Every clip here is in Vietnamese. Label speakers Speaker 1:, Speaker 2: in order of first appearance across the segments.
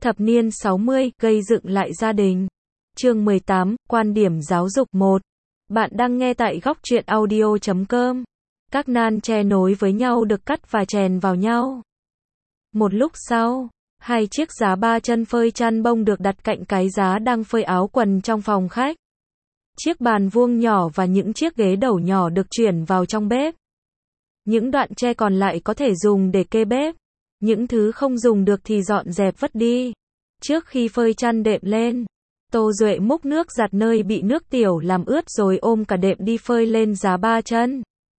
Speaker 1: Thập niên 60, gây dựng lại gia đình. Chương 18, quan điểm giáo dục 1. Bạn đang nghe tại góc truyện audio.com. Các nan tre nối với nhau được cắt và chèn vào nhau. Một lúc sau, hai chiếc giá 3 chân phơi chăn bông được đặt cạnh cái giá đang phơi áo quần trong phòng khách. Chiếc bàn vuông nhỏ và những chiếc ghế đầu nhỏ được chuyển vào trong bếp. Những đoạn tre còn lại có thể dùng để kê bếp. Những thứ không dùng được thì dọn dẹp vứt đi. Trước khi phơi chăn đệm lên, Tô Duệ múc nước giặt nơi bị nước tiểu làm ướt rồi ôm cả đệm đi phơi lên giá 3 chân.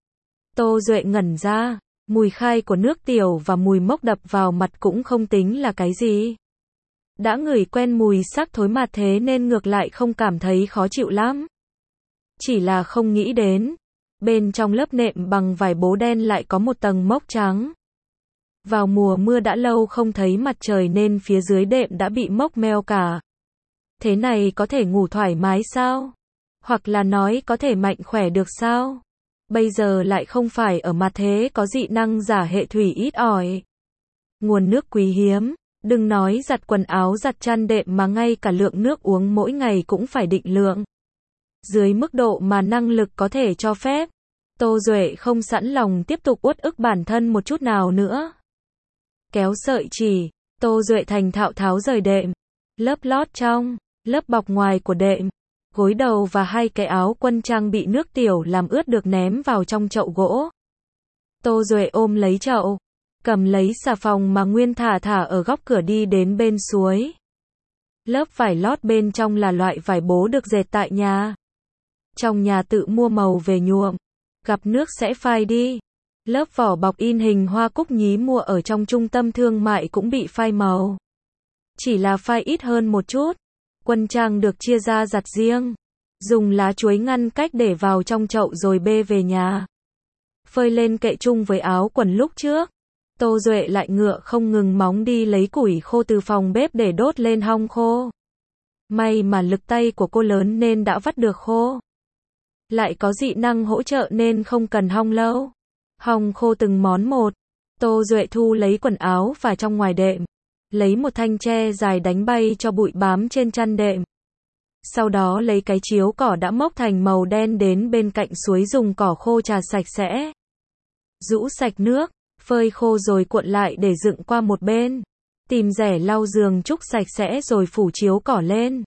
Speaker 1: Tô Duệ ngẩn ra, mùi khai của nước tiểu và mùi mốc đập vào mặt cũng không tính là cái gì. Đã ngửi quen mùi xác thối mặt thế nên ngược lại không cảm thấy khó chịu lắm. Chỉ là không nghĩ đến, bên trong lớp nệm bằng vải bố đen lại có một tầng mốc trắng. Vào mùa mưa đã lâu không thấy mặt trời nên phía dưới đệm đã bị mốc meo cả. Thế này có thể ngủ thoải mái sao? Hoặc là nói có thể mạnh khỏe được sao? Bây giờ lại không phải ở mặt thế có dị năng giả hệ thủy ít ỏi. Nguồn nước quý hiếm, đừng nói giặt quần áo giặt chăn đệm mà ngay cả lượng nước uống mỗi ngày cũng phải định lượng. Dưới mức độ mà năng lực có thể cho phép, Tô Duệ không sẵn lòng tiếp tục uất ức bản thân một chút nào nữa. Kéo sợi chỉ, Tô Duệ thành thạo tháo rời đệm, lớp lót trong, lớp bọc ngoài của đệm, gối đầu và hai cái áo quân trang bị nước tiểu làm ướt được ném vào trong chậu gỗ. Tô Duệ ôm lấy chậu, cầm lấy xà phòng mà nguyên thả ở góc cửa đi đến bên suối. Lớp vải lót bên trong là loại vải bố được dệt tại nhà. Trong nhà tự mua màu về nhuộm, gặp nước sẽ phai đi. Lớp vỏ bọc in hình hoa cúc nhí mua ở trong trung tâm thương mại cũng bị phai màu. Chỉ là phai ít hơn một chút. Quân trang được chia ra giặt riêng. Dùng lá chuối ngăn cách để vào trong chậu rồi bê về nhà. Phơi lên kệ chung với áo quần lúc trước. Tô Duệ lại ngựa không ngừng móng đi lấy củi khô từ phòng bếp để đốt lên hong khô. May mà lực tay của cô lớn nên đã vắt được khô. Lại có dị năng hỗ trợ nên không cần hong lâu. Hong khô từng món một. Tô Duệ thu lấy quần áo và trong ngoài đệm. Lấy một thanh tre dài đánh bay cho bụi bám trên chăn đệm. Sau đó lấy cái chiếu cỏ đã mốc thành màu đen đến bên cạnh suối dùng cỏ khô chà sạch sẽ. Rũ sạch nước, phơi khô rồi cuộn lại để dựng qua một bên. Tìm rẻ lau giường trúc sạch sẽ rồi phủ chiếu cỏ lên.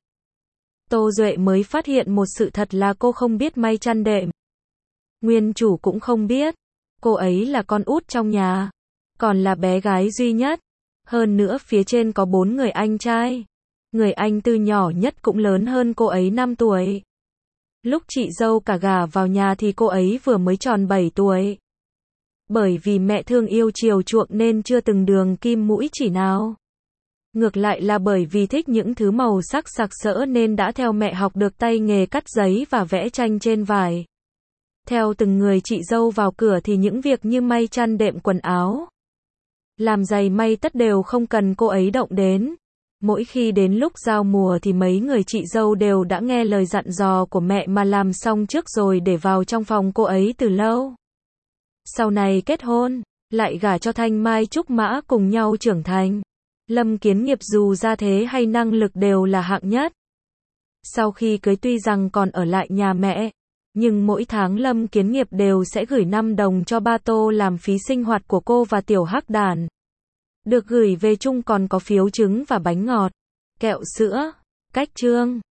Speaker 1: Tô Duệ mới phát hiện một sự thật là cô không biết may chăn đệm. Nguyên chủ cũng không biết. Cô ấy là con út trong nhà. Còn là bé gái duy nhất. Hơn nữa phía trên có 4 người anh trai. Người anh tư nhỏ nhất cũng lớn hơn cô ấy 5 tuổi. Lúc chị dâu cả gả vào nhà thì cô ấy vừa mới tròn 7 tuổi. Bởi vì mẹ thương yêu chiều chuộng nên chưa từng đường kim mũi chỉ nào. Ngược lại là bởi vì thích những thứ màu sắc sặc sỡ nên đã theo mẹ học được tay nghề cắt giấy và vẽ tranh trên vải. Theo từng người chị dâu vào cửa thì những việc như may chăn đệm quần áo, làm giày may tất đều không cần cô ấy động đến. Mỗi khi đến lúc giao mùa thì mấy người chị dâu đều đã nghe lời dặn dò của mẹ mà làm xong trước rồi để vào trong phòng cô ấy từ lâu. Sau này kết hôn, lại gả cho Thanh Mai Trúc Mã cùng nhau trưởng thành. Lâm Kiến Nghiệp dù gia thế hay năng lực đều là hạng nhất. Sau khi cưới tuy rằng còn ở lại nhà mẹ, nhưng mỗi tháng Lâm Kiến Nghiệp đều sẽ gửi 5 đồng cho ba Tô làm phí sinh hoạt của cô và tiểu hắc đản. Được gửi về chung còn có phiếu trứng và bánh ngọt, kẹo sữa, cách trương.